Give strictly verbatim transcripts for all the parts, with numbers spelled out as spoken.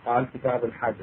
قال كتاب الحجر.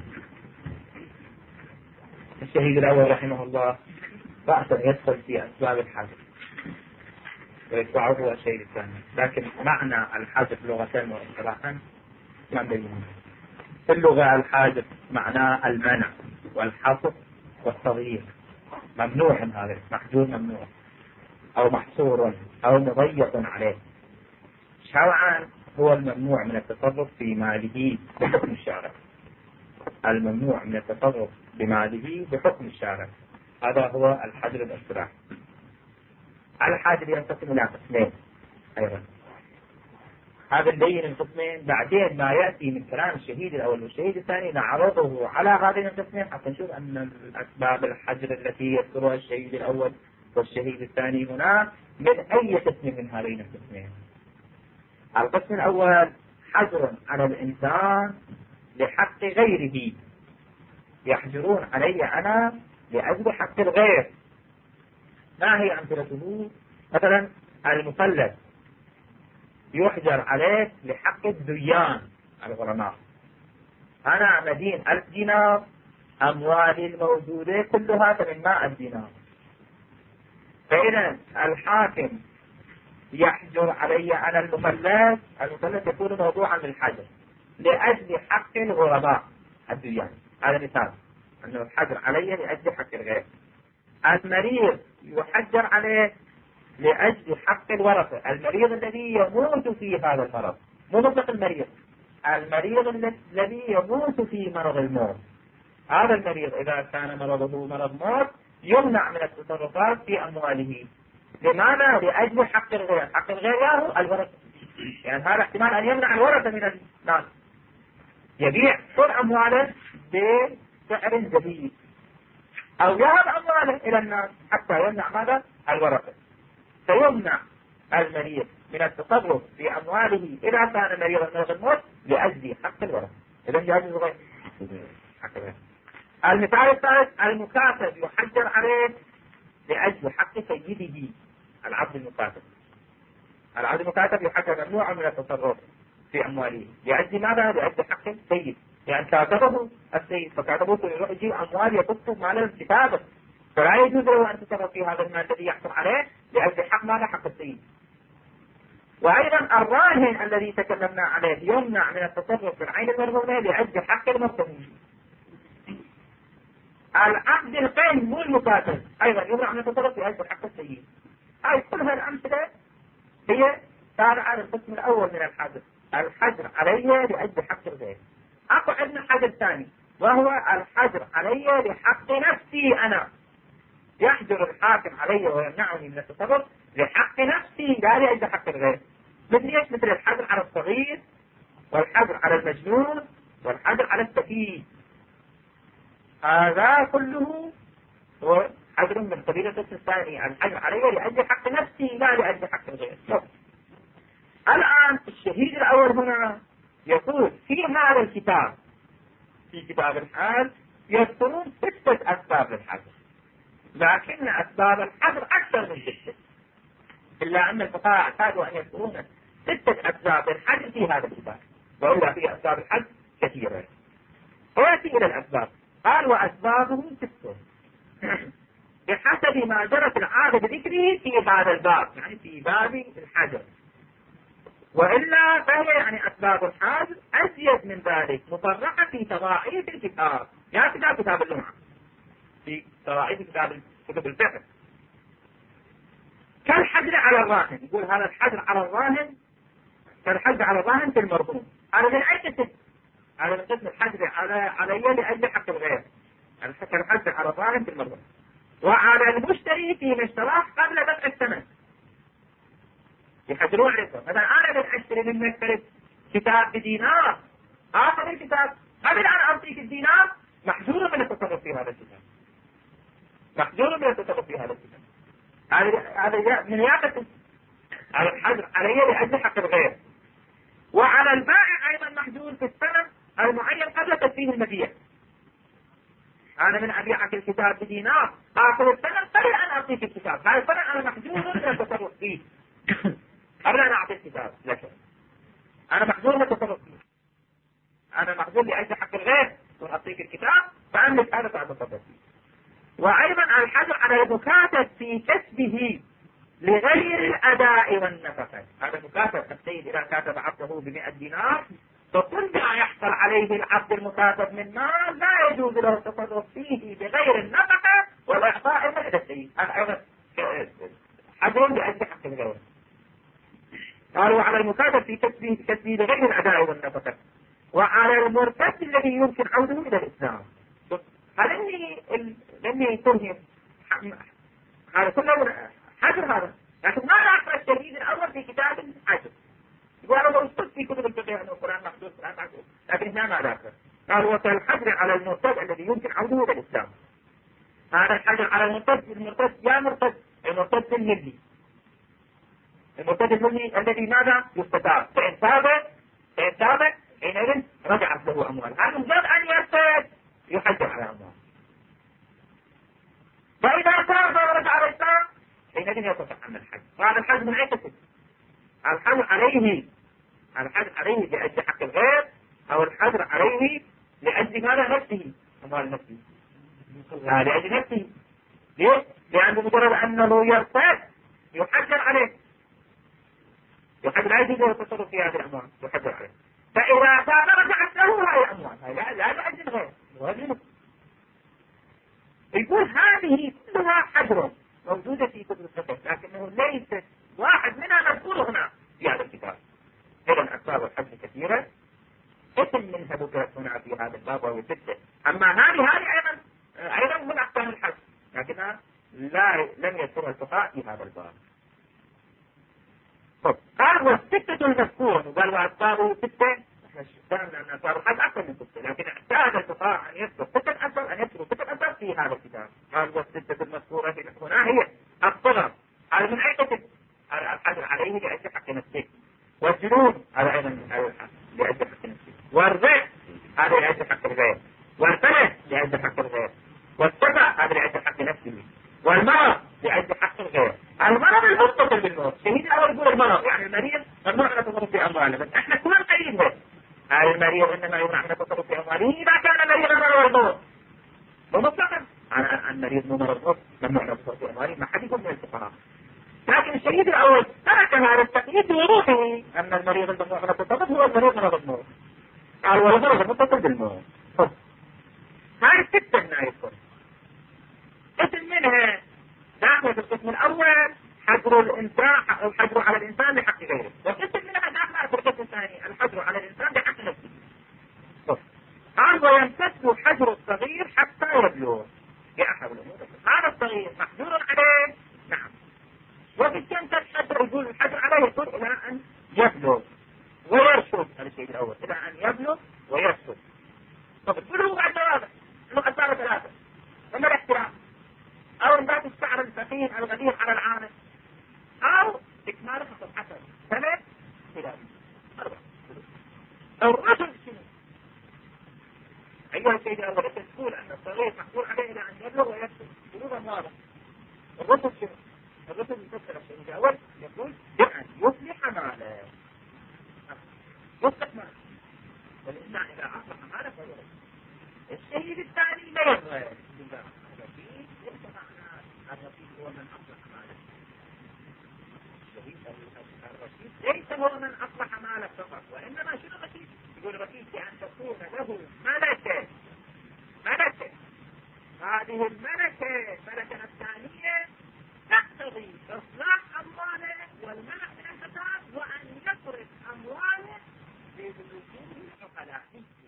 الشهيد الأول رحمه الله رأسا يدخل في أسباب الحجر ويتبعه الشهيد الثاني، لكن معنى الحجر لغة واصطلاحا ما بينهم. في اللغة الحاجر معناه المنع والحصر والتضييق، ممنوع هذا، محجور ممنوع أو محصور أو مضيق عليه. شرعا هو الممنوع من التصرف في ماله بحكم الشارع، الممنوع من التصرف بماله بحكم الشارع، هذا هو الحجر الاصطلاحي. الحجر ينقسم إلى قسمين أيضا، هذا نبين القسمين بعدين ما يأتي من كلام الشهيد الأول والشهيد الثاني نعرضه على هذين القسمين حتى نشوف أن الأسباب الحجر التي يذكرها الشهيد الأول والشهيد الثاني هنا من أي قسم من هذين القسمين. القسم الأول حجر على الإنسان لحق غيره، يحجرون علي أنا لأجل حق الغير. ما هي أمثلته؟ مثلا المثلث يحجر عليه لحق الديان الغرماء، أنا مدين ألف دينار، أموالي الموجودة كلها ثمانمائة دينار، فإذا الحاكم يحجر علي أنا المثلث، المثلث يكون موضوعا للحجر لأجل حق الغرباء الديان. هذا مثال أنه الحجر علي لأجل حق الغير. المريض يحجر عليه لأجل حق الورثة، المريض الذي يموت في هذا المرض، مو مطلق المريض، المريض الذي يموت في مرض الموت، هذا المريض إذا كان مرضه مرض موت يمنع من التصرفات في أمواله. لماذا؟ لأجل حق الغير. حق الغير هو الورثة، يعني هذا احتمال أن يمنع الورثة من الناس، يبيع كل أمواله بسعر جديد أو يهب أمواله إلى الناس حتى يمنع ماذا؟ الورثة. فيمنع المريض من التصرف في أمواله إذا كان مريضا مرض الموت لأجل حق الورثة. إذا جاء الغير. المثال الثالث المكاتب يحجر عليه لأجل حق سيده، العبد المكاتب. العبد المكاتب يحجر ممنوع من التصرف في أمواله لأجل ماذا؟ لأجل حق السيد، يعني كاتبه السيد فكاتبه يروح يجيب أموال يكتب مال الكتابة، فلا يجوز له أن تتصرف في هذا المال الذي يحصل عليه لأجل حق ماله حق السيد. وأيضا الراهن الذي تكلمنا عليه يمنع من التصرف في العين المرهونة لأجل حق المرتهن. العبد القين مو المكاتب أيضا يمنع من التصرف لأجل حق السيد. هاي كلها الأمثلة هي تابعة على القسم الأول من الحجر، الحجر علي لأجل حق الغير. أكو عندنا حجر ثاني وهو الحجر علي لحق نفسي أنا، يحجر الحاكم علي ويمنعني من التصرف لحق نفسي لا لأجل حق الغير. مثل ايش؟ مثل الحجر على الصغير والحجر على المجنون والحجر على السفيه، هذا كله هو حجر من قبيل القسم الثاني، الحجر علي لأجل حق نفسي لا لأجل حق الغير. الآن الشهيد الأول هنا يقول في هذا الكتاب، في كتاب الحجر يذكرون ستة أسباب للحجر، لكن أسباب الحجر أكثر من ستة، إلا أن الفقهاء اعتادوا أن يذكرون ستة أسباب للحجر في هذا الكتاب، وإلا في أسباب الحجر كثيرة. ويأتي إلى الأسباب قال وأسبابه ستة بحسب ما جرت العادة بذكره في هذا الباب، يعني في باب الحجر، وإلا فهي يعني أسباب الحجر أزيد من ذلك مصرحة في تضاعيف الكتاب، يعني كتاب كتاب اللمعة في تضاعيف كتاب كتب الفقه. كالحجر على الراهن، يقول هذا الحجر على الراهن كالحجر على الراهن في المرهون. هذا من أي قسم؟ هذا من قسم الحجر على علي لأجل حق الغير، كالحجر على الراهن في المرهون. وعلى المشتري في اشتراه قبل دفع الثمن، يحجرون عليه. مثلا أنا بدي أشتري منك كتاب بدينار، آخر الكتاب قبل أن أعطيك الدينار محجور من التصرف في هذا الكتاب، محجور من التصرف في هذا الكتاب. هذا من ياقة على الحجر علي لأجل حق الغير. وعلى البائع أيضا محجور في الثمن المعين قبل تسليم المبيع، أنا من أبيعك الكتاب بدينار آخر الثمن قبل أن أعطيك الكتاب، هذا الثمن أنا محجور من التصرف فيه قبل أن أعطي الكتاب لك، أنا محجور من التصرف فيه، أنا محجور لأجل المكاتب في كسبه لغير الأداء والنفقة. هذا مكاتب السيد إذا كاتب عبده بمئة دينار، فكل ما يحصل عليه العبد المكاتب من مال لا يجوز له التصرف فيه بغير النفقة والإعطاء إلى السيد. هذا أيضا حجر بأجل حق الغير. قالوا على المكاتب في كسبه كسبه لغير الأداء والنفقة، وعلى المرتد الذي يمكن عوده إلى الإسلام. هذا اللي لم يتهم هذا كله حجر. هذا لكن ما نعرف الشديد الأول في كتاب الحجر. يقول لو استفت في كتب الفقه أن القرآن محدود القرآن محدود، لكن هنا ما ذكر. قالوا وكالحجر على المرتد الذي يمكن عوده إلى الإسلام. هذا الحجر على المرتد المرتد يا مرتد المرتد الملي المرتد الملي الذي ماذا يستتاب، فإن تاب فإن تاب حينئذ رجعت له أموال. هذا مجرد أن يرتد يحجر على أموال. فإذا تاب ورجع على الإسلام حينئذ يصح عن الحج. وهذا الحج من أي قسم؟ الحج عليه الحج عليه لأجل حق الغير، أو الحجر عليه لأجل ماذا؟ نفسه، أموال نفسه. لا لأجل نفسه. ليه؟ لأنه مجرد أنه يرتد يحجر عليه، يحجر عليه له التصرف في هذه الأموال، يحجر عليه. فإذا تاب رجعت له هذه الأموال، لا لا لأجل الغير، وهذه يقول هذه كلها حجر موجودة في كتب الفقه، لكنه ليست واحد منها مذكور هنا في هذا الكتاب. إذن أسباب الحج كثيرة، اسم منها ذكرت هنا في هذا الباب وهو ستة. أما هذه هذه أيضا أيضا من أحكام الحج، لكنها لا لم يذكرها الفقهاء في هذا الباب. طب قال والستة المذكور، قال وأسبابه ستة. احنا فهمنا أن أسباب الحج أكثر من ستة، لكن احتاج الفقهاء أن يذكر ستة أسباب، أن يذكروا ستة أسباب في هذا الكتاب. قال والستة المذكورة هنا هي الصغر، هذا من أي قسم؟ الحجر عليه لأجل حق نفسه، والجنون هذا أيضا لأجل حق نفسه، والرع هذا لأجل حق الغير، والفلس لأجل حق الغير، والسبع هذا لأجل حق نفسه، والمرض لأجل حق الغير. المرض المتصل بالموت، شهيد الأول يقول المرض يعني المريض ممنوع أن تصرف في أمواله، بس احنا كل قريب هذا المريض إنما يمنع أن تصرف في أمواله إذا كان مريضا مرض الموت. ومطلقا المريض مو مرض الموت ممنوع أن تصرف في أمواله، ما حد يقول من الفقهاء. لكن الشهيد الأول ترك هذا التقييد بوضوحه أن المريض الممنوع من التصرف هو المريض مرض الموت. قال والمرض المتصل بالموت. هاي الستة ما يكون قسم منها داخل في القسم الأول حجر الإنسان أو الحجر على الإنسان بحق غيره، وقسم منها داخل في القسم الثاني الحجر على الإنسان بحق نفسه. قال ويمتد حجر الصغير حتى يبلغ في أحد الأمور. هذا الصغير محجور عليه، نعم، وبالتالي الحجر يقول الحجر عليه يقول إلى أن يبلغ ويرشد. هذا الشيء الأول، إلى أن يبلغ ويرشد. طب كله بعد ثلاثة، إنه أسباب ثلاثة، وما الاحترام أو انبات الشعر الفقير الغليظ على العانة، أو إكمال خط الحسن ثلاث خلاف أربعة. الرشد شنو؟ أيها الشيء الأول تقول أن الصغير محجور عليه إلى أن يبلغ ويرشد بلوغا واضح. الرشد شنو؟ الرشد يفسر الشيء الأول يقول بأن يصلح ماله، يصلح ماله، والإنسان إذا أصلح ماله فهو رشد. الشيء الثاني لا يبغى الرشيد، ليس معنى الرشيد هو من أصلح ماله. الرشيد ليس هو من أصلح ماله فقط، وإنما شنو الرشيد؟ يقول الرشيد بأن تكون له ملكة ملكة هذه الملكة الملكة الثانية تقتضي إصلاح أمواله والمنع من الفساد، وأن يصرف أمواله بوجوه العقلاء.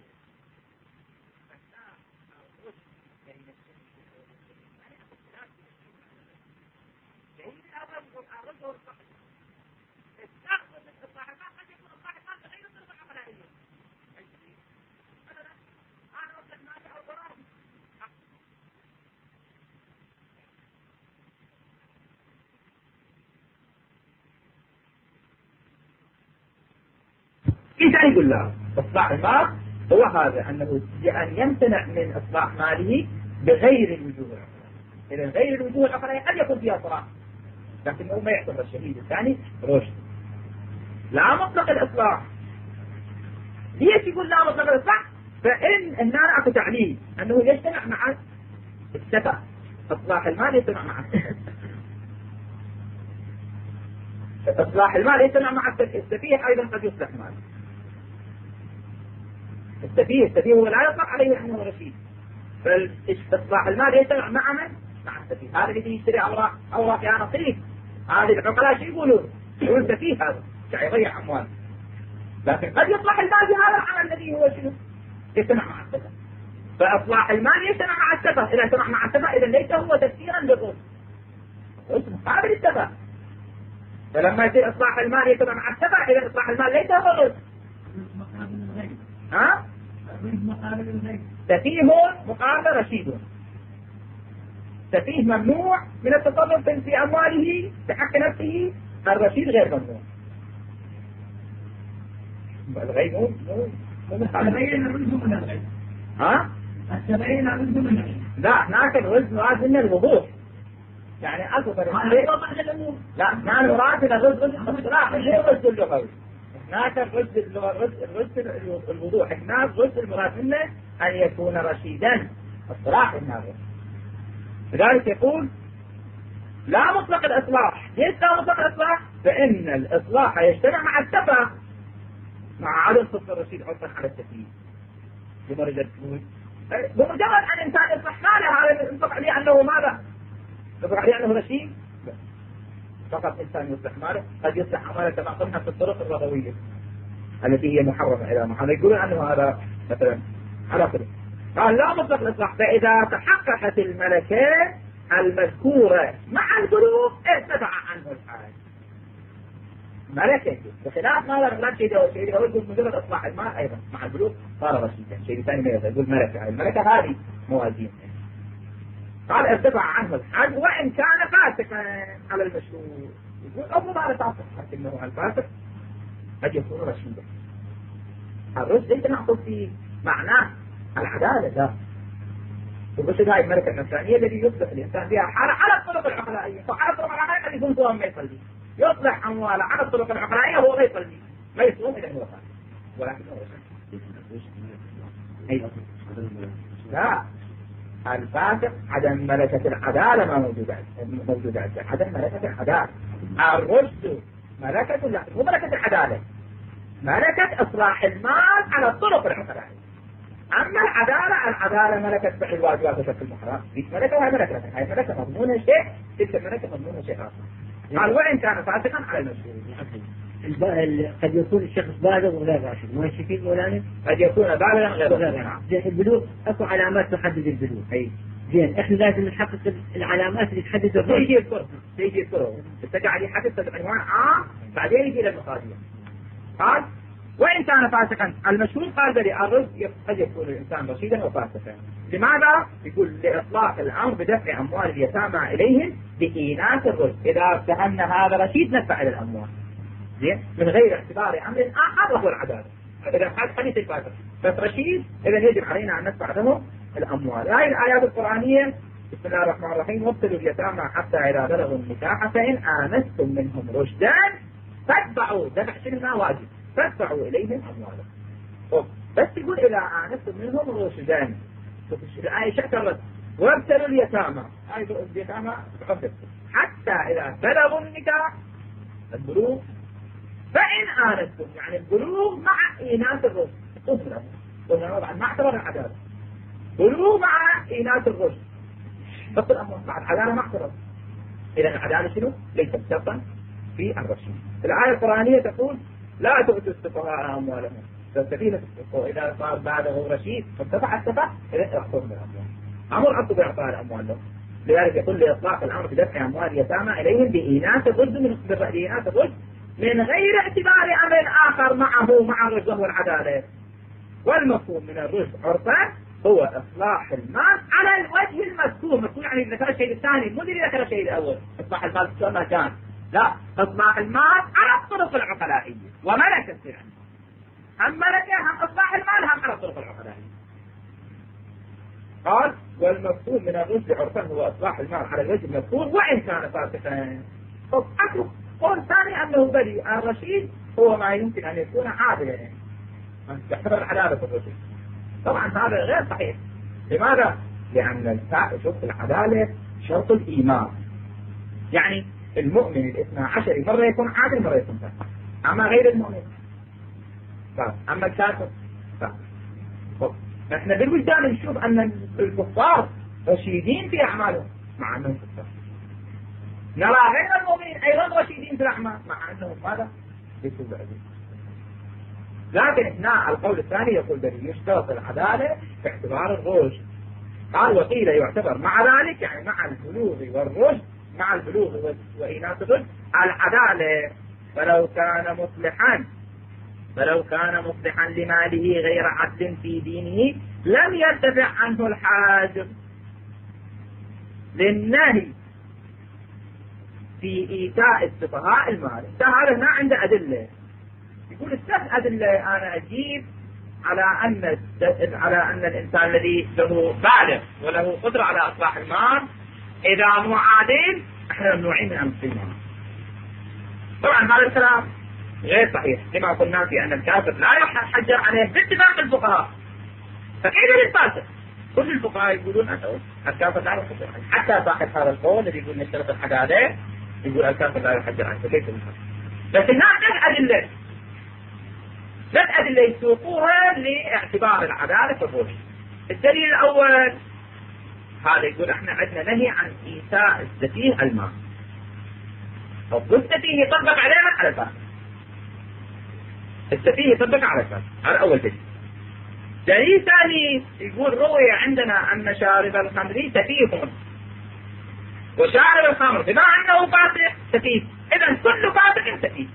إذا يقول لا إصلاح المال هو هذا، أنه بأن يمتنع من إصلاح ماله بغير الوجوه العقلاء. إذا غير الوجوه العقلاء قد يكون فيها صلاح، لكنه ما يعتبر الشهيد الثاني رشد. لا مطلق الإصلاح. ليش يقول لا مطلق الإصلاح؟ فإن هنا أكو تعليل أنه يجتمع مع السبع، إصلاح المال يجتمع مع السفه. إصلاح المال يجتمع مع السفيه. السفيه أيضا قد يصلح ماله. السفيه السفيه هو لا يطلق عليه أنه رشيد. فإصلاح المال يجتمع مع من؟ مع السفيه. هذا اللي يشتري أوراق أوراق يا نصيب. هذه العقلاء شو يقولون؟ يقول سفيه هذا يعني يضيع أموال. لكن قد يصلح المال بهذا العمل الذي هو شنو؟ يجتمع مع السفه. فإصلاح المال يجتمع مع السفه. إذا اجتمع مع السفه إذا ليس هو تفسيرا للرشد. اسمه قابل السفه. فلما يصير إصلاح المال يجتمع مع السفه إذا إصلاح المال ليس هو الرشد. ها؟ سفيه مقابل رشيد. سفيه ممنوع من التصرف في أمواله بحق نفسه. الرشيد غير ممنوع. الغيب مو مو مو السبعين الرزق من الغيب. ها؟ السبعين الرزق من الغيب. لا هناك الرزق مراد من الوضوح. يعني أكبر لا ما المراد من الرزق الصلاح غير الرزق اللغوي. هناك الرزق الرزق الوضوح. هناك الرزق المراد منه أن يكون رشيدا. الصلاح هناك. لذلك يقول لا مطلق الإصلاح. ليش لا مطلق الإصلاح؟ فإن الإصلاح يجتمع مع السفه مع عدم صدق الرشيد عطفا على السفيه. بمجرد بمجرد أن إنسان يصلح ماله هذا ينطق عليه أنه ماذا؟ ينطق عليه أنه رشيد؟ لا. فقط إنسان يصلح ماله قد يصلح ماله كما قلنا في الطرق الربوية التي هي محرمة إلى محرمة. يقولون أنه هذا مثلا على كده. قال لا مطلق الإصلاح. فإذا تحققت الملكات المذكورة مع البلوغ ارتفع عنه الحال. ملكة بخلاف ما لا شيء ده شيء يقول مجرد إصلاح المال أيضا مع البلوغ صار رشيدا. شيء ثاني ما يقول ملكة. الملكة هذه موازين. قال ارتفع عنه الحد وإن كان فاسقا على المشهور. يقول أفضل على فاسق لكنه الفاسق قد يكون رشيدا. الرشد ليس نأخذ في معناه العدالة. لا. والرشد هاي الملكة النفسانية الذي يصلح الإنسان بها حالة على الطرق العقلائية. فعلى الطرق العقلائية قد يكون صوم ما يصلي. يصلح أمواله على الطرق العقلائية هو ما يصلي. ما يصوم إذا هو فاسق. ولكن هو رشد. لا. الفاسق عدم ملكة العدالة ما موجودة موجودة عنده. عدم ملكة العدالة. الرشد ملكة لا مو ملكة العدالة. ملكة إصلاح المال على الطرق العقلائية. أما العدالة العدالة ملكة فعل الواجبات وترك المحرمات. ليش ملكة وهي ملكة؟ هي ملكة مضمونة شيء. تلك الملكة مضمونة شيء آخر. قال وإن كان فاسقا على المشهور. قد يكون الشخص بالغ وغير راشد. ما يشفي مولانا؟ قد يكون بالغا غير راشد. زين البلوغ اكو علامات تحدد البلوغ. اي زين احنا لازم نحقق العلامات اللي تحدد الرشد. يجي الكره يجي الكره انت قاعد يحدد العنوان عام بعدين يجي الى المقادير. قال وإن كان فاسقا المشهور قال بلي الرشد قد يكون الإنسان رشيدا وفاسقا. لماذا؟ يقول لإطلاق الأمر بدفع أموال اليتامى إليهم بإيناس الرشد. إذا فهمنا هذا رشيد ندفع إلى الأموال زين من غير اعتبار أمر آخر وهو العدالة. إذا هذا حديث الفاسق بس رشيد إذا يجب علينا أن ندفع له الأموال. هذه الآيات القرآنية بسم الله الرحمن الرحيم وابتلوا اليتامى حتى إذا بلغوا النكاح فإن آنستم منهم رشدا فاتبعوا دفع شنو واجب فادفعوا إليهم أموالهم. بس يقول إذا آنستم منهم رشدا. الآية شكرت وابتلوا اليتامى. آية اليتامى حتى إذا بلغوا النكاح البلوغ فإن آنستم يعني البلوغ مع إيناس الرشد. قلنا طبعا ما اعتبر العدالة. بلوغ مع إيناس الرشد. فقط الأمر مع العدالة ما اعتبر. إذا العدالة شنو؟ ليست شرطا في الرشد. الآية القرآنية تقول لا تؤتوا السفهاء أموالهم. فالسفينة إذا صار بعده رشيد فارتفع السفه إذا يأخذون الأموال. أمر أطلب إعطاء الأموال له. لذلك يقول لإطلاق الأمر بدفع أموال اليتامى إليهم بإيناس الرشد من بإيناس الرشد من غير اعتبار أمر آخر معه مع الرشد وهو العدالة. والمفهوم من الرشد عرفا هو إصلاح المال على الوجه المذكور. مذكور يعني ذكر الشيء الثاني مو اللي ذكر الشيء الأول. إصلاح المال شو ما كان. لا إصلاح المال على الطرق العقلائية وملكة يعني. هم ملكة هم إصلاح المال هم على الطرق العقلائية. قال والمفهوم من الرشد عرفا هو إصلاح المال على الوجه المذكور وإن كان فاسقا. طب أكو قول ثاني أنه بدي الرشيد هو ما يمكن أن يكون عادلا يعني. يعتبر عدالة الرشد. طبعا هذا غير صحيح. لماذا؟ لأن شوف العدالة شرط الإيمان. يعني المؤمن الاثنى عشر مرة يكون عادل مرة يكون فاسق، أما غير المؤمن فاسق، أما الكافر فاسق. نحن بالوجدان نشوف أن الكفار رشيدين في أعمالهم مع أنهم كفار، نرى غير المؤمنين أيضا رشيدين في الأعمال مع أنهم ماذا؟ ليسوا بعدين. لكن هنا القول الثاني يقول بل يشترط العدالة في اعتبار الرشد. قال وقيل يعتبر مع ذلك، يعني مع البلوغ والرشد، مع البلوغ وإناث الرشد العدالة، فلو كان مصلحا فلو كان مصلحا لماله غير عدل في دينه لم يرتفع عنه الحاجب للنهي في إيتاء السفهاء المال. هذا هنا عنده أدلة، يقول الثلاث أدلة أنا أجيب على أن على أن الإنسان الذي له بالغ وله قدرة على إصلاح المال إذا مو عادل احنا ممنوعين من أمس المال. طبعا هذا الكلام غير صحيح، لما قلنا في أن الكافر لا يحجر عليه باتفاق الفقهاء، فكيف للفاسق؟ كل الفقهاء يقولون أنه الكافر لا يحجر عليه، حتى صاحب هذا القول الذي يقول نشترط الحدادة يقول الكافر لا يحجر عليه، فكيف للفاسق؟ بس هناك ثلاث أدلة ثلاث أدلة يسوقوها لاعتبار العدالة في الرشد. الدليل الأول هذا يقول احنا عندنا نهي عن إيتاء السفيه المال، والسفيه يطبق علينا على الفاسق، السفيه يطبق على الفاسق، هذا أول دليل. دليل ثاني يقول روي عندنا أن شارب الخمر سفيه، وشارب الخمر بما أنه فاسق سفيه، إذن كل فاسق سفيه.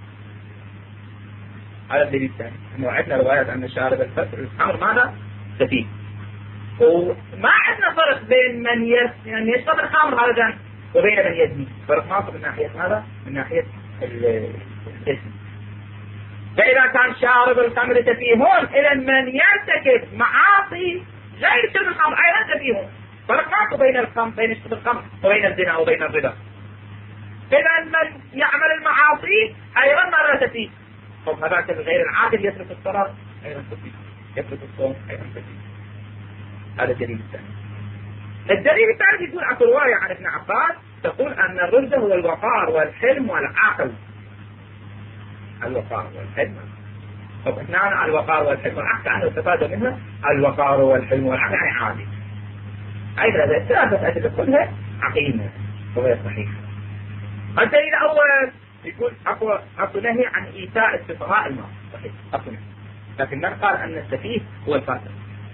هذا الدليل الثاني، انه عندنا روايات ان شارب الخمر ماذا؟ سفيه. وما عندنا فرق بين من يس يعني يشرب الخمر هذا جانب وبين من يزني، فرق ناصر من ناحيه ماذا؟ من ناحيه الاسم. فاذا كان شارب الخمر سفيهون، اذا من يرتكب معاصي غير شرب الخمر ايضا سفيهون، فرق ناصر بين الخمر بين شرب الخمر وبين الزنا وبين الربا. اذا من يعمل المعاصي ايضا ماذا؟ سفيه. طب هذاك غير العادل يترك الصلاة أيضا سفيه، يترك الصوم أيضا سفيه. هذا الدليل الثاني. الدليل الثالث يقول عن رواية عن ابن عباس تقول أن الرشد هو الوقار والحلم والعقل. الوقار والحلم. طب اثنان الوقار والحلم والعقل عنه استفاد منها الوقار والحلم والعقل يعني عادي. أيضا هذه الثلاثة أدلة كلها عقيمة وغير صحيحة. الدليل الأول يقول أقوى أقوى نهي عن إيتاء السفهاء المال، صحيح أقوى نهي، لكن من قال أن السفيه هو الفاسق؟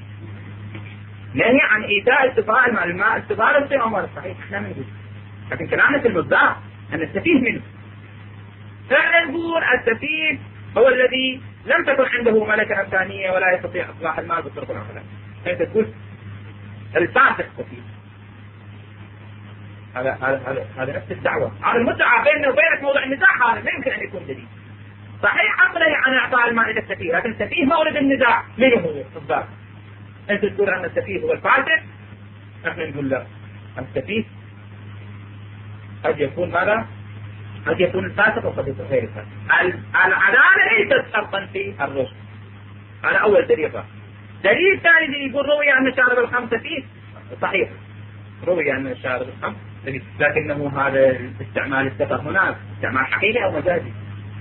نهي عن إيتاء السفهاء المال، الماء السفهاء الشيء أمر صحيح احنا نقول، لكن كلامنا في المبدأ أن السفيه منه. فعلا نقول السفيه هو الذي لم تكن عنده ملكة إنسانية ولا يستطيع إصلاح المال بالطرق العقلية، فأنت تقول الفاسق سفيه. هذا هذا هذا هذا نفس الدعوة، هذا المدعى بيننا وبينك موضوع النزاع، هذا ما يمكن أن يكون دليل. صحيح عقله عن إعطاء المال إلى السفيه، لكن السفيه مورد النزاع من هو الضابط؟ أنت تقول أن السفيه هو الفاسق، نحن نقول لا، السفيه قد يكون ماذا؟ قد يكون الفاسق وقد يكون غير الفاسق. العدالة ليست شرطا في الرشد. هذا أول دليل. دليل ثاني اللي يقول روي أن شارب الخمر سفيه، صحيح روي أن شارب الخمر، لكنه هذا الاستعمال السفه هناك استعمال حقيقي أو مجازي؟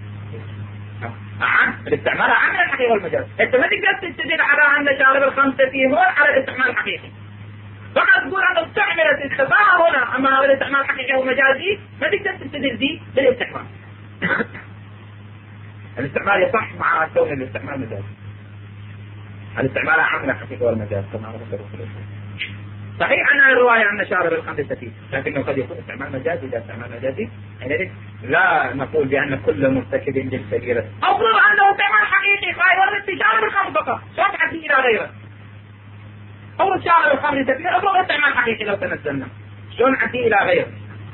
عن الاستعمال عن الحقيقي والمجاز. انت ما تقدر تستدل على ان شارب الخمر سفيه هون على الاستعمال الحقيقي، فقط تقول انه استعملت السفاهه هنا، اما هذا الاستعمال الحقيقي ومجازي ما تقدر تستدل به بالاستعمال. الاستعمال يصح مع كون الاستعمال مجازي، الاستعمال عن الحقيقي والمجاز كما ذكر في الأصول. صحيح أن الرواية أن شارب الخمر سفيه، لكنه قد يكون استعمال مجازي. إذا استعمال مجازي يعني لا نقول بأن كل مرتكب للكبيرة أفضل أنه استعمال حقيقي فيورد في شارب الخمر فقط، شرط عدي إلى غيره. أو شارب الخمر سفيه أفضل استعمال حقيقي لو تنزلنا، شلون عدي إلى غيره؟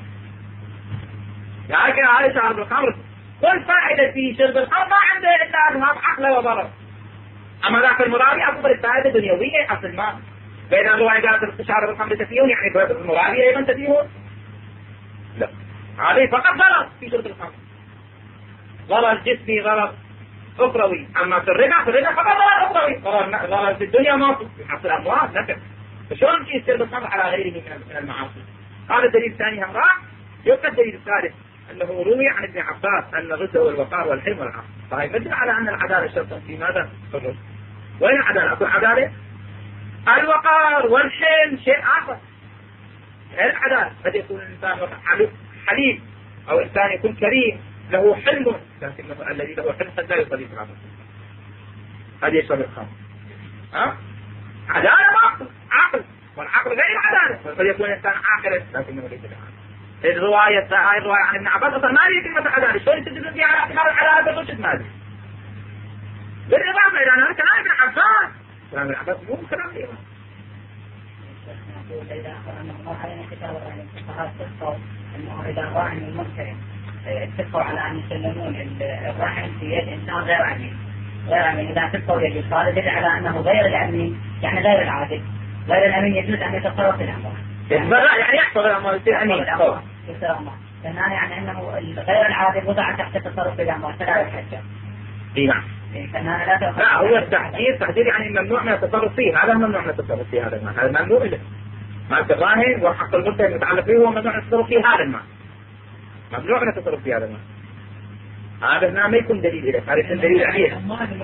لكن هذا شارب الخمر كل فائدة في شرب الخمر ما عنده إلا أذهاب عقله وضرر، أما ذاك المرابي أكبر الفائدة دنيوية أصل المال. بين الرواية قالت شارب الخمر سفيهون يعني المرابي أيضا سفيهون؟ لا، هذه فقط ضرر في شرب الخمر، ضرر جسمي ضرر أخروي. أما في الربا في الربا فقط ضرر أخروي، ضرر ضرر في الدنيا ما في حصل أموال نكر. فشلون في شرب الخمر على غيره من المعاصي؟ هذا الدليل الثاني هم راح. يبقى الدليل الثالث أنه روي عن ابن عباس أن الرشد والوقار والحلم والعقل، فهي يدل على أن العدالة شرط في ماذا؟ في الرشد. وين العدالة؟ أكو عدالة؟ الوقار والحلم شيء آخر غير العدالة. قد يكون الإنسان حليم أو إنسان يكون كريم له حلم، لكنه الذي له حلم قد لا يصلي في العمل، قد يشرب الخمر. ها؟ عدالة وعقل، عقل والعقل غير العدالة. قد يكون إنسان عاقلا لكنه ليس بعقل. الرواية هاي الرواية عن ابن عباس أصلا ما هي كلمة العدالة، شلون تدل فيها على اعتبار العدالة بالرشد؟ ما أدري. بالإضافة إلى أن هذا كلام ابن عباس، كلام ابن عباس مو كلام الإمام. إذا أنه علينا كتاب اتفقوا أنه إذا الراهن المرتهن اتفقوا على أن يسلمون الراهن في يد إنسان غير أمين، غير أمين إذا اتفقوا يد الصالح يدل على أنه غير الأمين، يعني غير العادل، غير الأمين يجوز أن يتصرف في الأموال. لا يعني يحفظ الأموال يصير أمين. يصير أموال. لأن يعني أنه غير العادل وضع تحت التصرف في الأموال فلا يحجر. إيه نعم. لا هو التحذير تحذير يعني ممنوع من التصرف فيه، هذا ممنوع من التصرف فيه، هذا المال هذا ممنوع له. مال الراهن وحق المرتهن المتعلق فيه هو ممنوع من التصرف فيه، هذا المال ممنوع من التصرف فيه هذا المال. هذا هنا ما يكون دليل له، هذا يكون دليل عليه.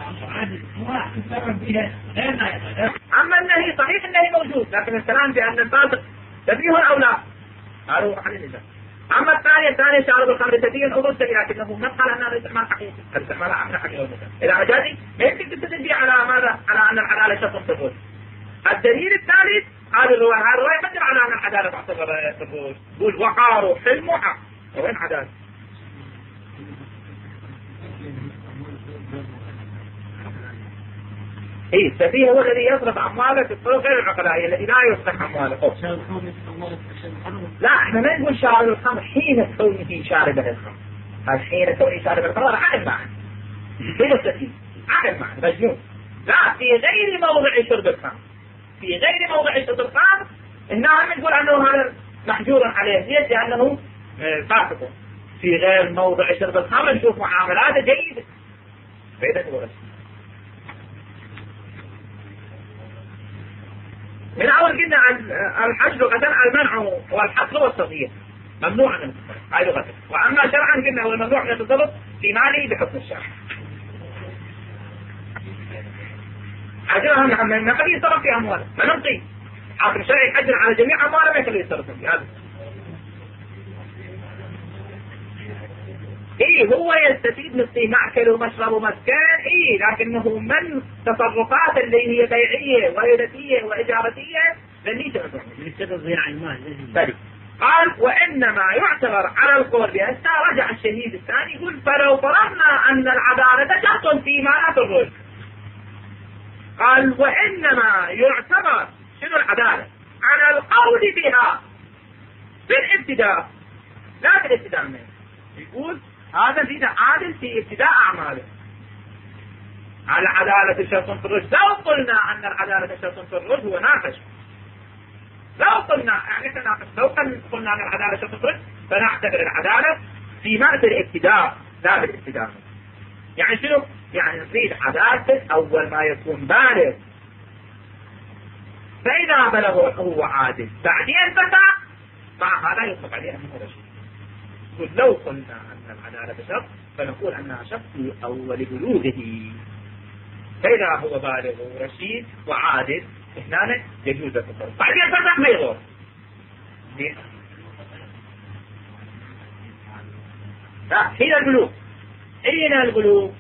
أما النهي صحيح النهي موجود، لكن الكلام بأن الفاسق تبيه أو لا هذا هو محل النزاع. أما الثانية الثانية شارب الخمر تبيه الأمور لكنه نقل أنه استعمال حقيقي، استعمال حقيقي إذا مجازي ما يمكن تستدل على ماذا؟ على أن العدالة شرط في الرشد. الدليل الثالث هذا الرواية، هذا الرواية يدل على أن العدالة تعتبر في الرشد، يقول وقار وحلم وحق، وين عدالة؟ إيه السفيه هو الذي يصرف أمواله في الطرق غير العقلائية الذي لا يصرف أمواله. لا احنا ما نقول شارب الخمر حين كونه شارب الخمر، هذا حين كونه شارب الخمر عقل معه، غير السفيه عقل معه مجنون. لا في غير موضع شرب الخمر، في غير موضع شرب الخمر هنا نقول أنه هذا محجور عليه ليش؟ لأنه فاسق. في غير موضع شرب الخمر نشوف معاملاته جيدة بعيدة الورث. من أول قلنا عن الحج لغة المنع والحصر والتصغير ممنوع من التصرف هاي لغة، وأما شرعا قلنا هو الممنوع من التصرف في مالي بحكم الشرع. حجرها من ما خليه يتصرف في أمواله ما ننطي حاكم شرعي يحجر على جميع أمواله ما يخليه يتصرف في هذا. إيه هو يستفيد من مأكل ومشرب ومسكن إيه، لكنه من تصرفات اللي هي بيعية وهبتية وإجارتية لن يتعبون يشتغل ضياع المال. بلي قال وإنما يعتبر على القول بأستا. رجع الشهيد الثاني يقول فلو فرضنا أن العدالة شرط في معنى الرشد، قال وإنما يعتبر شنو العدالة على القول بها في الابتداء لا في الابتداء منه. يقول هذا زيد عادل في ابتداء أعماله. على عدالة شرط في الرشد لو قلنا أن العدالة شرط في الرشد هو ناقش، لو قلنا يعني تناقش لو قلنا أن العدالة شرط في الرشد فنعتبر العدالة في معنى الابتداء لا بالابتداء. يعني شنو؟ يعني نريد عدالة أول ما يكون بالغ، فإذا بلغ هو عادل بعدين فتح مع هذا يطلق عليه أنه رشيد. لو قلنا أن العدالة شرط فنقول أنها شرط في أول بلوغه، فإذا هو بالغ ورشيد وعادل هنا يجوز التصرف بعدين فتح ما يضر. لا حين البلوغ، حين البلوغ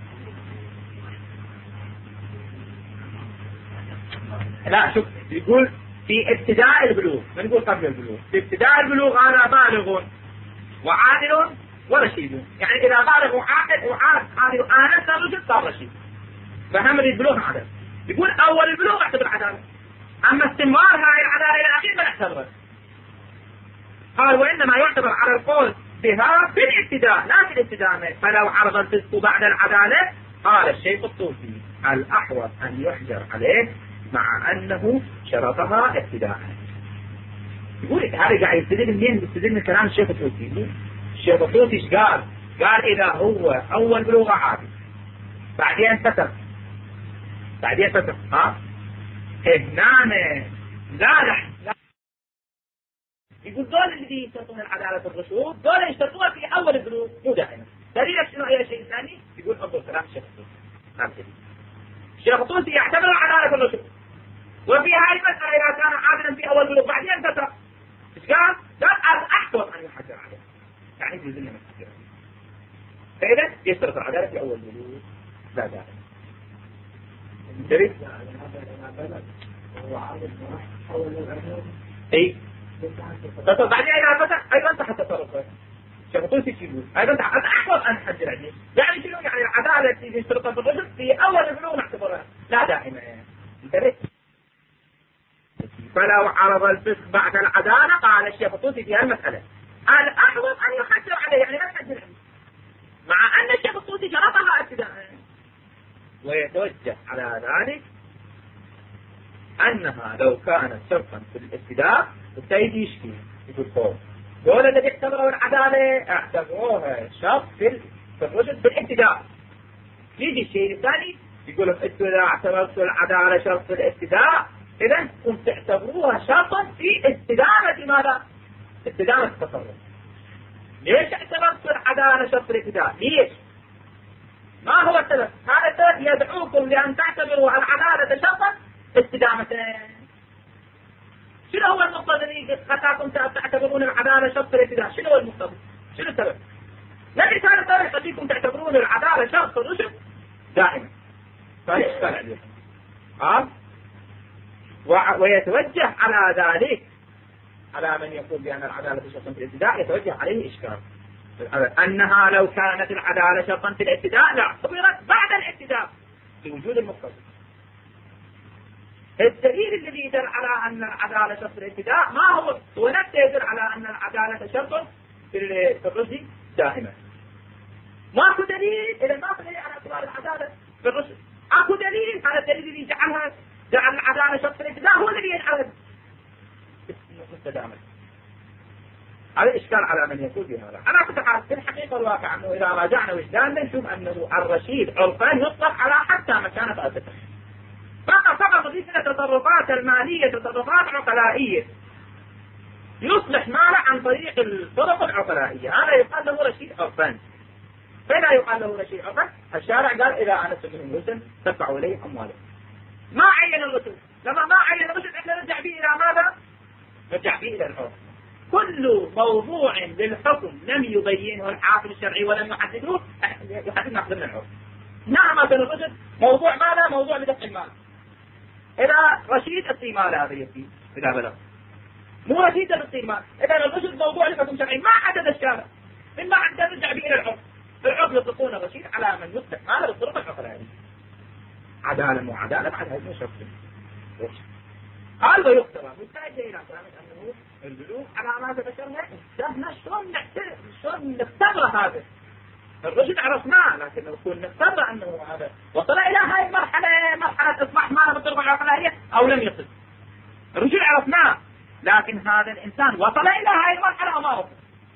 لا شوف يقول في ابتداء البلوغ ما نقول قبل البلوغ. في ابتداء البلوغ هذا بالغ وعادل ورشيد، يعني إذا بالغ وعاقل وعادل آنس الرشد صار رشيد، فهم البلوغ عدل. يقول أول البلوغ اعتبر عدالة، أما استمرار هاي العدالة إلى الأخير ما نعتبره. قال وإنما يعتبر على القول بها في الابتداء لا في الابتداء. فلو عرض الفسق بعد العدالة قال الشيخ الطوفي الأحوط أن يحجر عليه مع أنه شرطها ابتداء. يقول لك هذا قاعد يستدل منين؟ يستدل من كلام الشيخ الطوفي. الشيخ الطوفي ايش قال؟ قال إذا هو أول بلوغ عادي بعدين فتر بعدين فتر ها هنا لا لا يقول دول اللي يشترطون العدالة في الرسوم دول يشترطونها في أول البنوك مو دائما. دليلك شنو أي شيء ثاني؟ يقول انظر كلام الشيخ الطوسي. نعم جديد. الشيخ الطوسي يعتبر العدالة في الرسوم، وفي هذه المسألة إذا كان عادلا في أول البنوك بعدين فترة إيش قال؟ قال أحفظ أن يحجر عليه، يعني يجوز لنا من فإذا يشترط العدالة في أول البنوك لا دائما. جريد؟ اي تصرف بعدين إذا فتح أيضا تحت تصرفه. شيخ الطوسي يقول أيضا أحفظ أن حجر عليه، يعني شنو؟ يعني العدالة التي يشترطها في الرجل في أول البنوك نعتبرها لا دائما. جريد؟ فلو عرض الفسق بعد العدالة قال الشيخ الطوسي في هالمسألة قال أحفظ أن يحجر عليه، يعني ما يحجر عليه، مع أن الشيخ الطوسي شرطها ابتداء. ويتوجه على ذلك أنها لو كانت شرطا في الابتداء السيد يشكي يقول فوق دول الذي اعتبروا العدالة اعتبروها شرط في الرشد في الابتداء. يجي الشيء الثاني يقول انتوا إذا اعتبرتوا العدالة شرط في الابتداء إذا كنتم تعتبروها شرطا في استدامة ماذا؟ استدامة التصرف. ليش اعتبرتوا العدالة شرط في الابتداء؟ ليش؟ ما هو السبب؟ هذا السبب يدعوكم لأن تعتبروا العدالة شرطا استدامة. شنو هو المقتضى اللي خلاكم تعتبرون العدالة شرط في الابتداء؟ شنو هو المقتضى؟ شنو السبب؟ لكن كان الطريقة فيكم تعتبرون العدالة شرط في الرشد دائما. فهي إشكال عليكم. ها؟ ويتوجه على ذلك على من يقول بأن العدالة شرطا في الابتداء يتوجه عليه إشكال أنها لو كانت العدالة شرطا في الابتداء لاعتبرت بعد الابتداء لوجود المقتضى. الدليل الذي يدل على أن العدالة شرط في الابتداء ما هو؟ هو نفسه يدل على أن العدالة شرط في الرشد دائما. ماكو دليل إذا ماكو دليل على اعتبار العدالة في الرشد. اكو دليل على الدليل الذي جعلها جعل العدالة شرط في الابتداء هو الذي يجعلها مستدامة. هذا إشكال على من يقول بهذا. أنا كنت قاعد في الحقيقة الواقع أنه إذا راجعنا وجداننا نشوف أنه الرشيد عرفا يطلق على حتى مكانة الفقه. فقط فقط نضيف إلى تصرفات المالية تصرفات عقلائية يصلح ماله عن طريق الطرق العقلائية، هذا يقال له رشيد عرفا. فلا يقال له رشيد عرفا. الشارع قال إذا أنست منهم رسل تدفعوا إليه أموالهم. ما عين الرسل، لما ما عين الرسل إحنا نرجع به إلى ماذا؟ نرجع به إلى العرف. كل موضوع للحكم لم يبينه الحاكم الشرعي ولم يحدده يحددنا أخذ من العرف. نعم كان الرشد موضوع ماذا؟ موضوع بدفع المال. إذا رشيد اعطي مال هذا يبكي إذا بلغ، مو رشيد اعطي مال. إذا الرشد موضوع لحكم شرعي ما حدد الشارع، من ما عندنا نرجع به إلى العرف. العرف يطلقون الرشيد على من يصلح ماله بالطرق العقلائية. عدالة مو عدالة بعد هذا شرط. قال ويختبر بالتالي إلى كلامه أنه البلوغ على ما ذكرنا سهنا شلون نعتبر شلون نختبر هذا الرشد عرفناه، لكن نقول نختبر أنه هذا وصل إلى هاي المرحلة مرحلة إصلاح ماله بالطرق العقلائية أو لم يصل. الرشد عرفناه لكن هذا الإنسان وصل إلى هاي المرحلة أو ما وصل.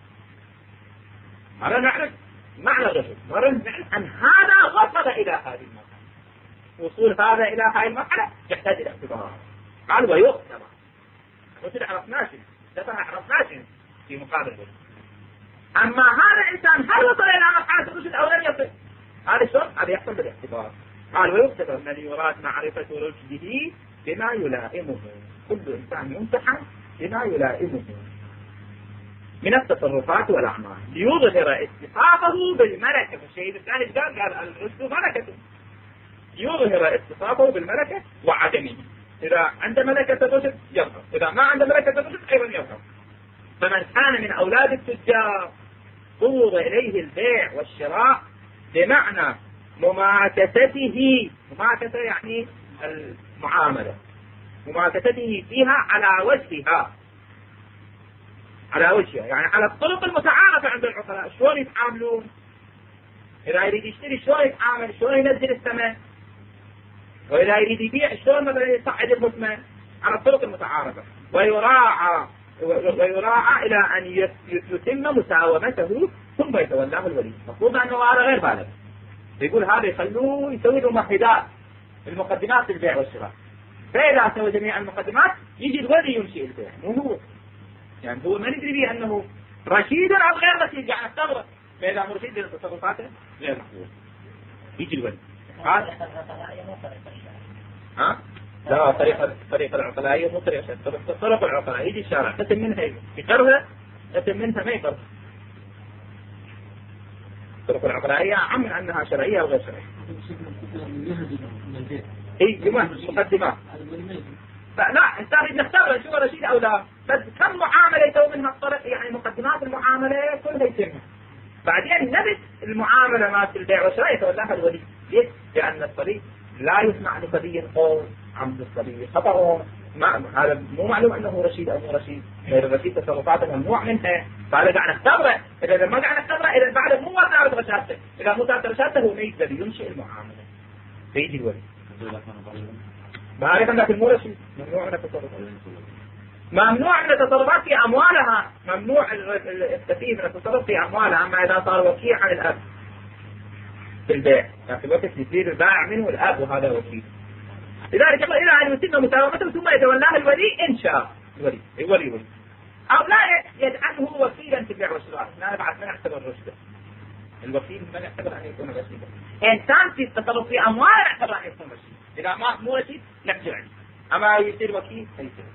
مرة نعرف معنى الرشد، مرة نعرف أن هذا وصل إلى هذه المرحلة. وصول هذا إلى هاي المرحلة يحتاج إلى اختبار. قال ويختبر. الرشد عرفناه دفع عرفناه في مقابل الرشد. أما هذا الإنسان هل وصل إلى مرحلة الرشد أو لم يصل؟ هذا الشرط هذا يحصل بالاختبار. قال ويختبر من يراد معرفة رشده بما يلائمه. كل إنسان يمتحن بما يلائمه من التصرفات والأعمال ليظهر اتصافه بالملكة. الشيء الثاني قال قال الرشد ملكته، يظهر اتصافه بالملكة وعدمه. إذا عند ملكة الرشد يظهر، إذا ما عند ملكة الرشد أيضا يظهر. فمن كان من أولاد التجار فوض إليه البيع والشراء بمعنى مماكسته، مماكسة يعني المعاملة، مماكسته فيها على وجهها، على وجهها يعني على الطرق المتعارفة عند العقلاء. شلون يتعاملون؟ إذا يريد يشتري شلون يتعامل؟ شلون ينزل الثمن؟ وإذا يريد يبيع شلون مثلا يصعد الثمن؟ على الطرق المتعارفة. ويراعى ويراعى إلى أن يتم مساومته ثم يتولاه الولي. مفروض أنه هذا غير بالغ. يقول هذا يخلوه يسوي له ممهدات المقدمات البيع والشراء. فإذا سوى جميع المقدمات يجي الولي ينشئ البيع مو هو. يعني هو ما ندري به أنه رشيد أو غير رشيد، يعني استغرب فإذا مرشد تصرفاته غير محفوظ. يجي الولي قال ها لا طريقة طريقة العقلائية مو طريقة طرق العقلاء. يجي الشارع قسم منها يقرها، قسم منها ما يقرها. طرق العقلائية عم من أنها شرعية أو غير شرعية. إيه جمع مقدمات. لا انت نختار شو رشيد أو لا، بس كم معاملة يسوي منها الطرق، يعني مقدمات المعاملة كلها يتمها. بعدين نبت المعاملة ما في البيع والشراء يتولاها الولي. ليش؟ لأن الصبي لا يسمع لصبي قول عمد الصبي خطأ، ما هذا مو معلوم أنه رشيد أو مو رشيد. غير الرشيد تصرفاته ممنوع منها، فهذا قاعد نختبره. إذا ما قاعد نختبره إذا بعد مو ثابت رشادته، إذا مو ثابت رشادته هو ما يقدر ينشئ المعاملة. فيجي الولي. بعرف أنك مو رشيد، ممنوع من التصرفات. ممنوع من التصرفات في أموالها، ممنوع السفيه من التصرف في أموالها، أما إذا صار وكيل عن الأب في البيع، يعني في الوقت يصير البائع منه الأب وهذا وكيل. لذلك الله إلى أن يتم مساومته ثم يتولاه الولي إن شاء. الولي الولي ولي أو لا يجعله وكيلا في البيع والشراء. لا بعد ما نعتبر رشده الوكيل، ما نعتبر أن يكون رشيدا. إنسان في التصرف في أموال نعتبر أن يكون رشيد. إذا ما مو رشيد نرجع، أما يصير وكيل يصير.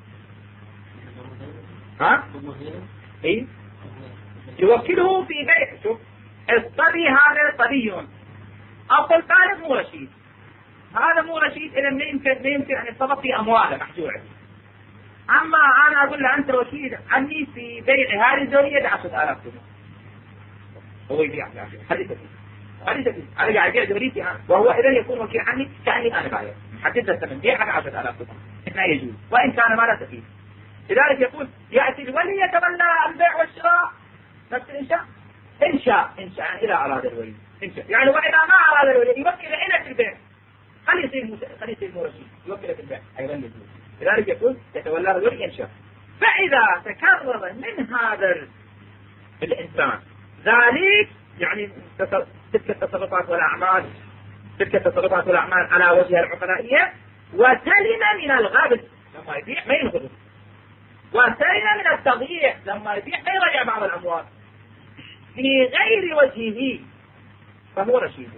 ها؟ إيه؟ يوكله في بيع. شوف الصبي هذا صبي أقول طالب مو رشيد، هذا مو رشيد إذا ما يمكن ما يمكن أن يتصرف في أمواله محجوعة. أما أنا أقول له أنت رشيد عني في بيع هذه الزوجية بعشرة آلاف دولار، هو يبيع خليته خليته أنا قاعد أبيع زوجيتي وهو إذا يكون وكيل عني كأني أنا بايع حدد الثمن بيع على عشرة آلاف دولار، لا يجوز وإن كان ما لا تفيد. لذلك يقول يأتي الولي يتولى البيع والشراء نفس الإنشاء إنشاء إنشاء إذا أراد الولي إنشاء، يعني وإذا ما أراد الولي يوكل إلى في البيع خلي يصير خلي يصير مرشد يوكل في البيع أيضا يجوز. لذلك يقول يتولى الولي إنشاء. فإذا تكرر من هذا الإنسان ذلك يعني تلك التصرفات والأعمال تلك التصرفات والأعمال على وجهها العقلائية وسلم من الغبن لما يبيع ما ينغبن، وسلم من التضييع لما يبيع ما يضيع بعض الأموال في غير وجهه فهو رشيد.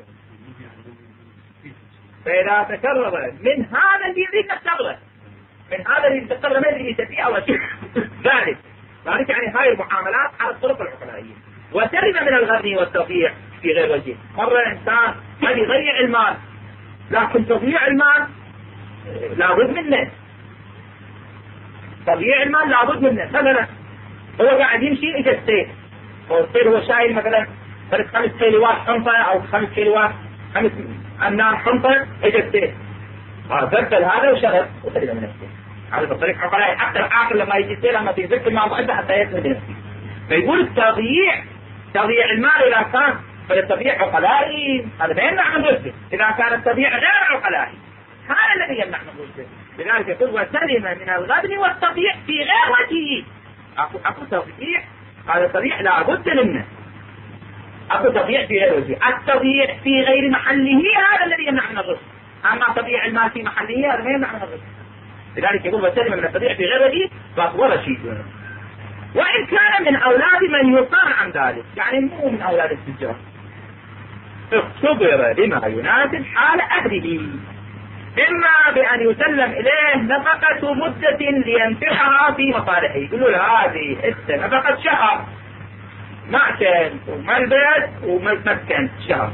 فإذا تكرر من هذا اللي يريد نستغرب من هذا اللي تكرر ما يريد يسفيه أو شيء ذلك ذلك يعني هاي المعاملات على الطرق العقلائية. وسلم من الغبن والتضييع في غير وجهه. مرة إنسان قد يضيع المال لكن تضييع المال لابد منه، تضييع المال لابد منه. مثلا هو قاعد يمشي اجى السيل، والسيل هو شايل مثلا خمس كيلوات حنطة او خمس كيلوات خمس أنام حنطة اجى السيل، فبدل هذا وشرب وسلم من السيل. هذا الطريق عقلائي حتى العاقل لما يجي السيل لما تنزل المال ضعيفة حتى يسند نفسه. فيقول التضييع تضييع المال إذا كان فالتضييع عقلائي هذا ما يمنع من رشده، إذا كان التضييع غير عقلائي هذا الذي يمنع من رشده. لذلك يقول وسلم من الغبن والتضييع في غير وجهه. أكو أكو تضييع هذا تضييع لا بد منه، أكو تضييع في غير وجهه. التضييع في غير محله هذا الذي يمنع من الرشد، أما تضييع المال في محله هذا ما يمنع من الرشد. لذلك يقول وسلم من التضييع في غير وجهه فهو رشيد، وإن كان من أولاد من يصان عن ذلك، يعني مو من أولاد التجار، اختبر بما يناسب حال أهله، إما بأن يسلم إليه نفقة مدة لينفقها في مصالحه. يقولوا له هذه إنت نفقة شهر مأكل وملبس ومسكن شهر،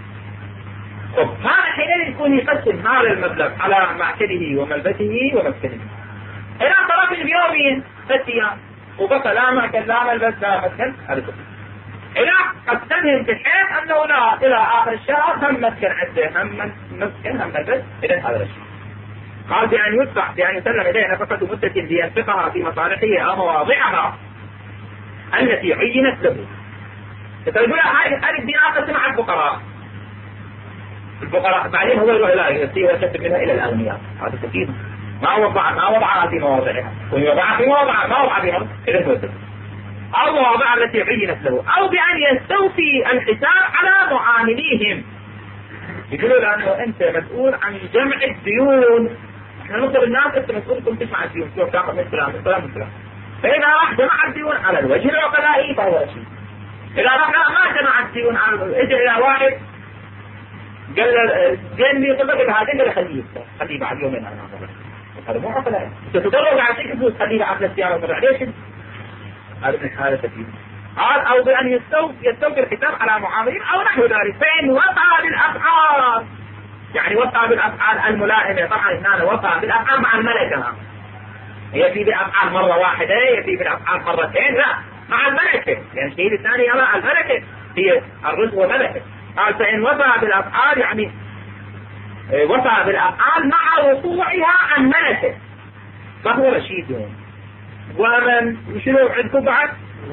هذا حينئذ يكون يقسم هذا المبلغ على مأكله وملبسه ومسكنه إلى طرف اليومين ست أيام وبقى لا مأكل لا ملبس لا مسكن، هذا كله إلى قسمهم بحيث أنه لا إلى آخر الشهر هم مسكن عنده هم مسكن هم ملبس. إذن هذا الشيء قال بأن يدفع بأن يسلم إليه نفقة مدة لينفقها في مصالحه أو مواضعها التي عينت له. تقول هذه الدينار قسم على الفقراء الفقراء بعدين هو يروح لا يغسيه ويكتب منها إلى الأغنياء، هذا تكيد ما وضع ما وضعها في مواضعها ويوضعها في مواضعها ما وضع بها إذن هو أو مواضع التي عينت له، أو بأن يستوفي الحساب على معامليهم. يقولوا لأنه أنت مسؤول عن جمع الديون، احنا نطلب الناس أنت مسؤول كنت تجمع الديون، شوف تاخذ من فلان من فلان من فلان فإذا راح جمع الديون على الوجه العقلائي فهو رشيد. إذا راح ما جمع الديون على إجا إلى واحد قال له زين لي طلق بهذين قال خليه خليه بعد يومين أنا هذا مو عقلائي. تتدرج على شيء فلوس خليه عقل السيارة ومرة ليش؟ هذا من حالة تفيد. هذا أو بأن يستوفي يستوفي الحساب على معاملين أو نحو ذلك. فإن وقع بالأفعال يعني وقع بالأفعال الملائمة. طبعا هنا وقع بالأفعال مع الملكة. يأتي بالأفعال مرة واحدة يأتي بالأفعال مرتين لا مع الملكة لأن الشيء الثاني يرى الملكة هي الرزق والملكة. قال فإن وقع بالأفعال يعني وقع بالأفعال مع وقوعها عن ملكة فهو رشيد. ومن شنو عندكم بعد؟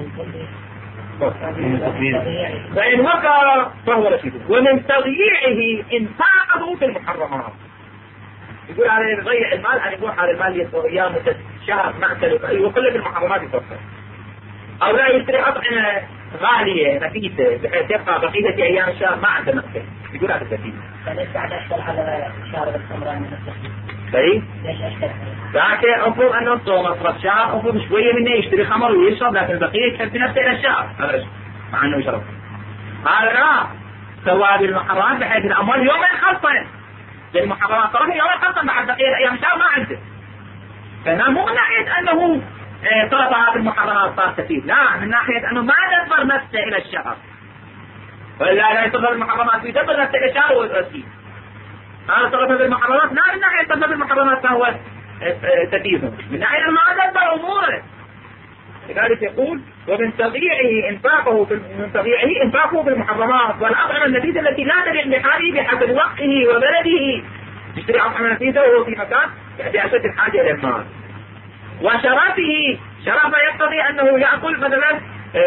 فإن وقع فهو رشيد. ومن تضييعه إنفاقه في المحرمات. يقول عليه يضيع المال أن يروح على المال أيام شهر مأكل ويقل في المحرمات يتوفر أو لا يشتري أطعمة غالية نفيسة بحيث يبقى بقية أيام الشهر ما عنده مأكل. يقول هذا التفيد. فليس بعد أشتر على شارب الخمران من التخليل. صحيح؟ ليش أشتر؟ لكن أفضل أنه الصوم مصرف شهر أفضل شوية منه يشتري خمر ويشرب لكن البقية يكفي نفسه إلى الشهر هذا مع أنه يشرب. هذا لا سوى بالمحرمات بحيث الأموال يومين خلصين. للمحرمات صراحة يوم خلصا بعد بقية أيام الشهر ما عنده. فهنا مو من ناحية أنه طلبها بالمحرمات صار سفيد لا من ناحية أنه ما يدبر نفسه إلى الشهر. وإلا لا يدبر المحرمات يدبر نفسه إلى الشهر والرسيد. هذا طلبها بالمحرمات لا من ناحية طلبها بالمحرمات فهو سفيد من ناحية أنه ما يدبر أموره. لذلك يقول ومن تضييعه إنفاقه من تضييعه إنفاقه في المحرمات والأطعمة النفيسة التي لا تليق بحاله بحسب وقته وبلده. يشتري أطعمة نفيسة وهو في مكان بأشد الحاجة إلى المال. وشرفه شرفه يقتضي أنه يأكل مثلا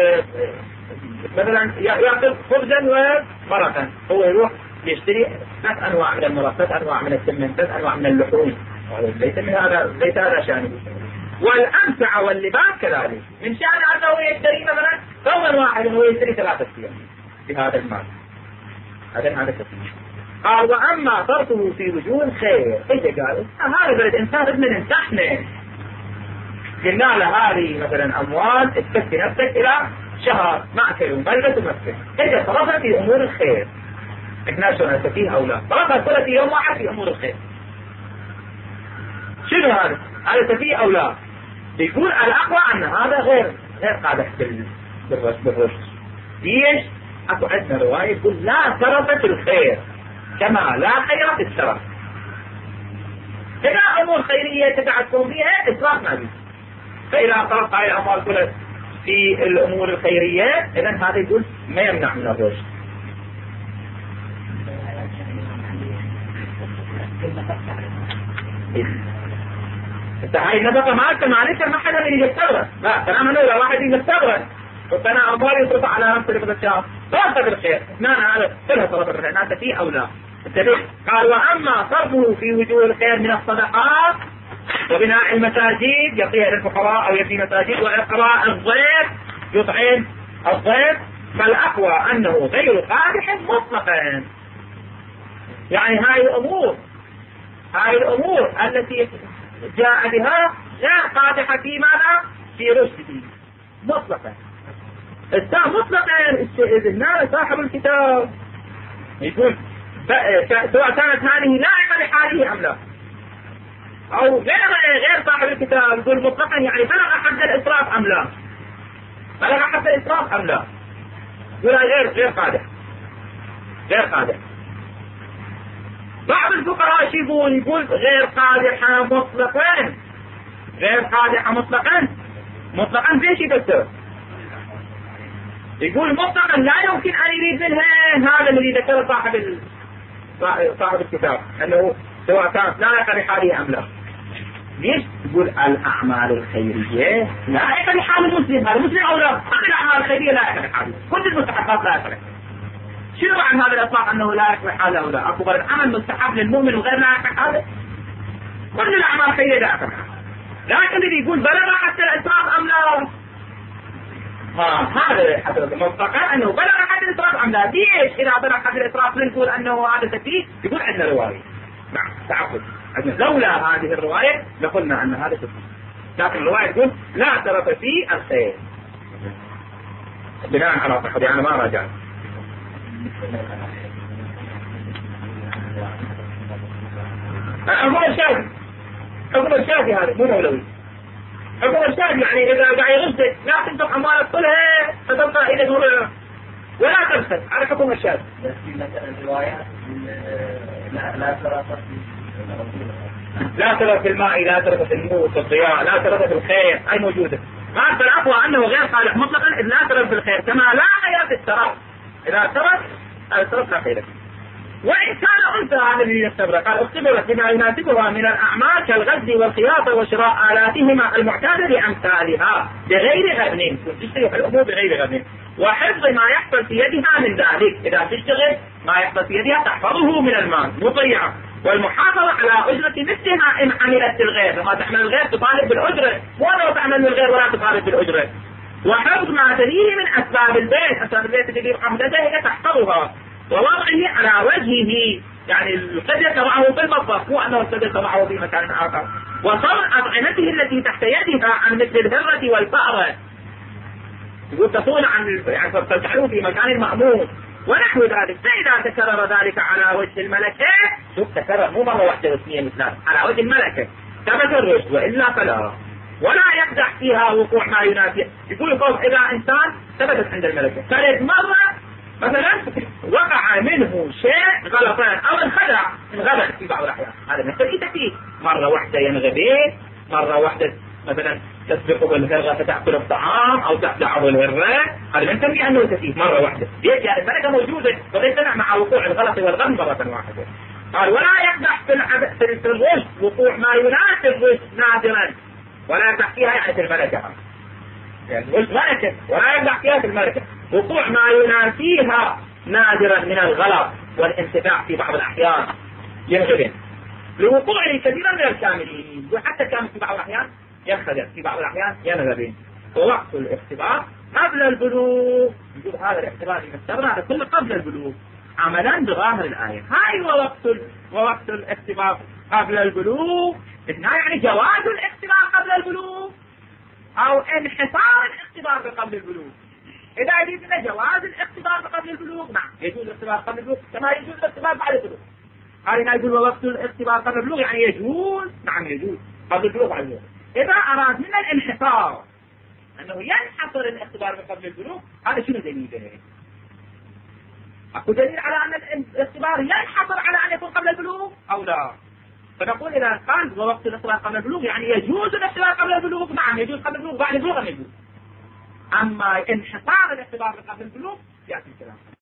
مثلا يأكل خبزا ومرقا. هو يروح يشتري ثلاث أنواع من المرق ثلاث أنواع من السمن ثلاث أنواع من اللحوم. ليس من هذا ليس هذا شأنه. والأمتع واللباس كذلك من شأن أنه يشتري مثلا ثوبا واحدا هو يشتري ثلاثة ثياب بهذا المال. هذا هذا كثير. قال وأما صرفه في وجوه الخير إيش قال هذا بلد إنسان ابن انتحنه قلنا له هذه مثلا أموال تكفي نفسك إلى شهر مأكل وملبس ومسكن إيش صرفها في أمور الخير. إحنا شو نستفيه أو لا صرفها كلها في يوم واحد في أمور الخير. شنو هذا؟ هذا سفيه أو لا؟ يقول الأقوى أن هذا غير غير قادح بالرشد. ليش؟ أكو عندنا رواية يقول لا سرف في الخير كما لا خير في السرف. إذا أمور خيرية تتعكم فيها إسراف ما بيه. فإذا صرف هاي الأموال كلها في الأمور الخيرية إذن هذا يقول ما يمنع من الرشد. انت هاي النفقة معك معلش ما حدا يجي يستغرب لا كلام انه اذا واحد يجي يستغرب قلت انا اموالي يصرف على نفسي لقد الشهر صرف بالخير اثنان هذا كلها صرف بالخير انت فيه او لا. قال واما صرفه في وجوه الخير من الصدقات وبناء المساجد يعطيها للفقراء او يبني مساجد واقراء الضيف يطعم الضيف فالاقوى انه غير قادح مطلقا. يعني هاي الامور هاي الامور التي جاء بها لا قادحة في ماذا؟ في رشده مطلقا. الساعة مطلقا هنا صاحب الكتاب يقول سواء كانت هذه لائقة لحاله أم لا أو غير غير صاحب الكتاب يقول مطلقا يعني بلغ حد الإسراف أم لا بلغ حد الإسراف أم لا يقول غير غير قادح غير قادح. بعض الفقراء يقول يقول غير قادحة مطلقا غير قادحة مطلقا مطلقا في شيء دكتور يقول مطلقا لا يمكن أن يريد منها هذا الذي ذكر صاحب ال... صاحب الكتاب أنه سواء كانت لائقة لحاله أم لا. ليش؟ يقول الأعمال الخيرية لائقة لحال المسلم هذا مسلم أو لا كل الأعمال الخيرية لائقة لحاله كل المستحقات لائقة لحاله. شنو عن هذا الإطلاق أنه لا يكفي حاله أو لا؟ أكبر العمل مستحب للمؤمن وغير لا يكفي حاله. كل الأعمال خيرية لا يكفي حاله. لكن اللي يقول بلغ حتى الإسراف أم لا؟ ها هذا حتى مطلقا أنه بلغ حتى الإسراف أم لا؟ ليش إذا بلغ حتى الإسراف نقول أنه هذا سفيه؟ يقول عندنا رواية. نعم تعقد. لولا هذه الرواية لقلنا أن هذا سفيه. لكن الرواية تقول لا ترف في الخير بناء على صحتي. أنا ما راجعت. حكم الشافعي حكم الشافعي هذا مو مولوي. حكم الشافعي يعني إذا قاعد يغزك لا تنفق أموالك كلها فتبقى إلى دور ولا تبخل على حكم الشافعي. الروايات لا لا ترى لا ترى في الماء، لا ترى في النور في الضياء، لا ترى في الخير، أي موجودة. ما العفو أنه غير صالح مطلقا إذ لا ترى في الخير كما لا حياة في الترف. إذا ترى الترف لا خير. وإن كان أنثى هذا الذي يختبر قال اختبرت بما يناسبها من الأعمال كالغزل والخياطة وشراء آلاتهما المعتادة لأمثالها بغير غبن، تشتغل الأمور بغير غبن، وحفظ ما يحصل في يدها من ذلك. إذا تشتغل ما يحصل في يدها تحفظه من المال مضيعة، والمحافظة على أجرة مثلها إن عملت الغير. لما تعمل الغير تطالب بالأجرة، ولا تعمل الغير ولا تطالب بالأجرة. وحفظ ما تليه من أسباب البيت، أسباب البيت تجيب حمدته هي تحفظها، ووضعه على وجهه، يعني القدر تضعه في المطبخ مو أنه القدر تضعه في مكان آخر. وصرع أطعمته التي تحت يدها عن مثل الهرة والفأرة، يقول تصون عن يعني تجعله في مكان مأمون ونحو ذلك. فإذا تكرر ذلك على وجه الملكة، شوف تكرر مو مرة واحدة واثنين مثلا، على وجه الملكة ثبت الرشد، وإلا فلا. ولا يقدح فيها وقوع ما ينافي. يقول فوق إذا إنسان ثبتت عند الملكة ثالث مرة مثلا وقع منه شيء غلطان أو انخدع انغبن في بعض الأحيان، هذا مثل إيه مرة واحدة ينغبن، مرة واحدة مثلا تسبق بالهرة فتأكل الطعام أو تخدعه بالهرة، هذا نسميه أنه تفيه مرة واحدة. ليش؟ يعني الملكة موجودة وليس مع وقوع الغلط والغم مرة واحدة. قال ولا يقدح في في الرشد وقوع ما ينافي الرشد نادرا، ولا يقدح فيها يعني في الملكة، يعني الرشد ملكة ولا يقدح فيها في الملكة وقوع ما ينافيها نادرا من الغلط والانتفاع في بعض الأحيان ينغبن لوقوعه كثيرا من الكاملين، وحتى كان في بعض الأحيان ينخدع، في بعض الأحيان ينغبن. ووقت الاختبار قبل البلوغ، يقول هذا الاختبار يمثلنا هذا كله قبل البلوغ عملا بظاهر الآية. هاي ووقت ال... ووقت الاختبار قبل البلوغ إثنان، يعني جواز الاختبار قبل البلوغ أو انحصار الاختبار قبل البلوغ. إذا يريدنا جواز الاختبار قبل البلوغ، نعم يجوز الاختبار قبل البلوغ كما يجوز الاختبار بعد البلوغ. هذا يقول ووقت الاختبار قبل البلوغ يعني يجوز، نعم يجوز قبل البلوغ بعد البلوغ. إذا أراد من الانحصار أنه ينحصر الاختبار قبل البلوغ، هذا شنو دليله؟ أكو دليل على أن الاختبار ينحصر على أن يكون قبل البلوغ أو لا؟ فنقول إذا قال ووقت الاختبار قبل البلوغ يعني يجوز الاختبار قبل البلوغ، نعم يجوز قبل البلوغ بعد البلوغ يجوز. أما انحصار الاختبار قبل البلوغ يأتي الكلام.